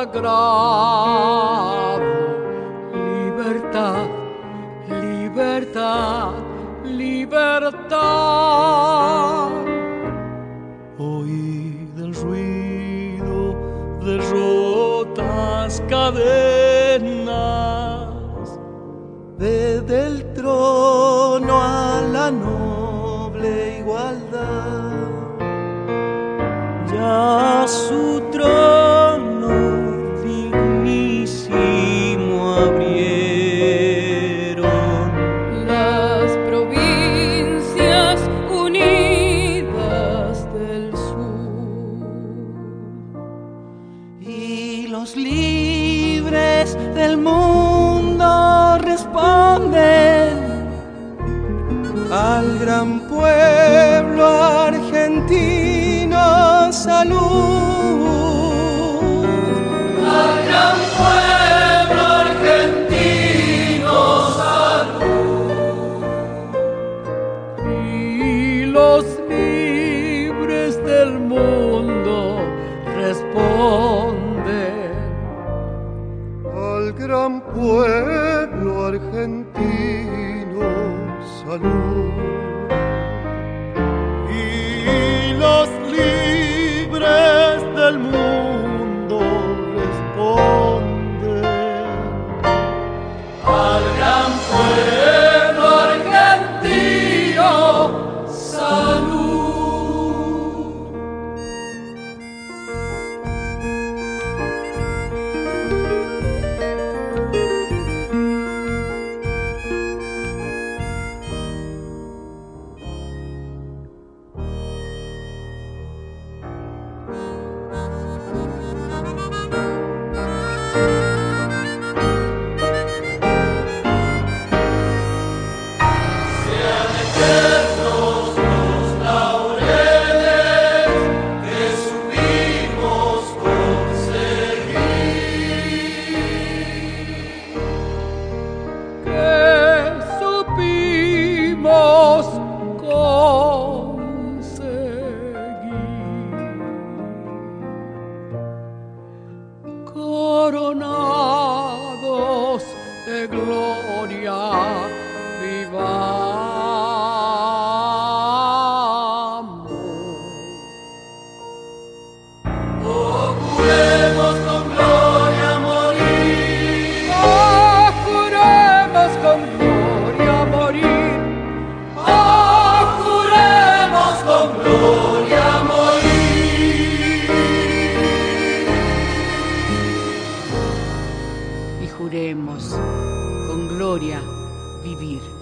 sagrado. Libertad, libertad, libertad. Oíd el ruido de rotas cadenas. Ved el trono a la noble igualdad. Ya su trono dignísimo abrieron Las provincias unidas del sur y los libres del mundo responden al gran pueblo argentino. Salud al gran pueblo argentino, salud. Y los libres del mundo responden al gran pueblo argentino. Salud. Y los libres del mundo responden al gran pueblo argentino, salud. Coronados de gloria, vivamos. Oh, juremos con gloria morir. Oh, juremos con gloria morir. Oh, juremos con gloria morir. Y juremos con gloria vivir.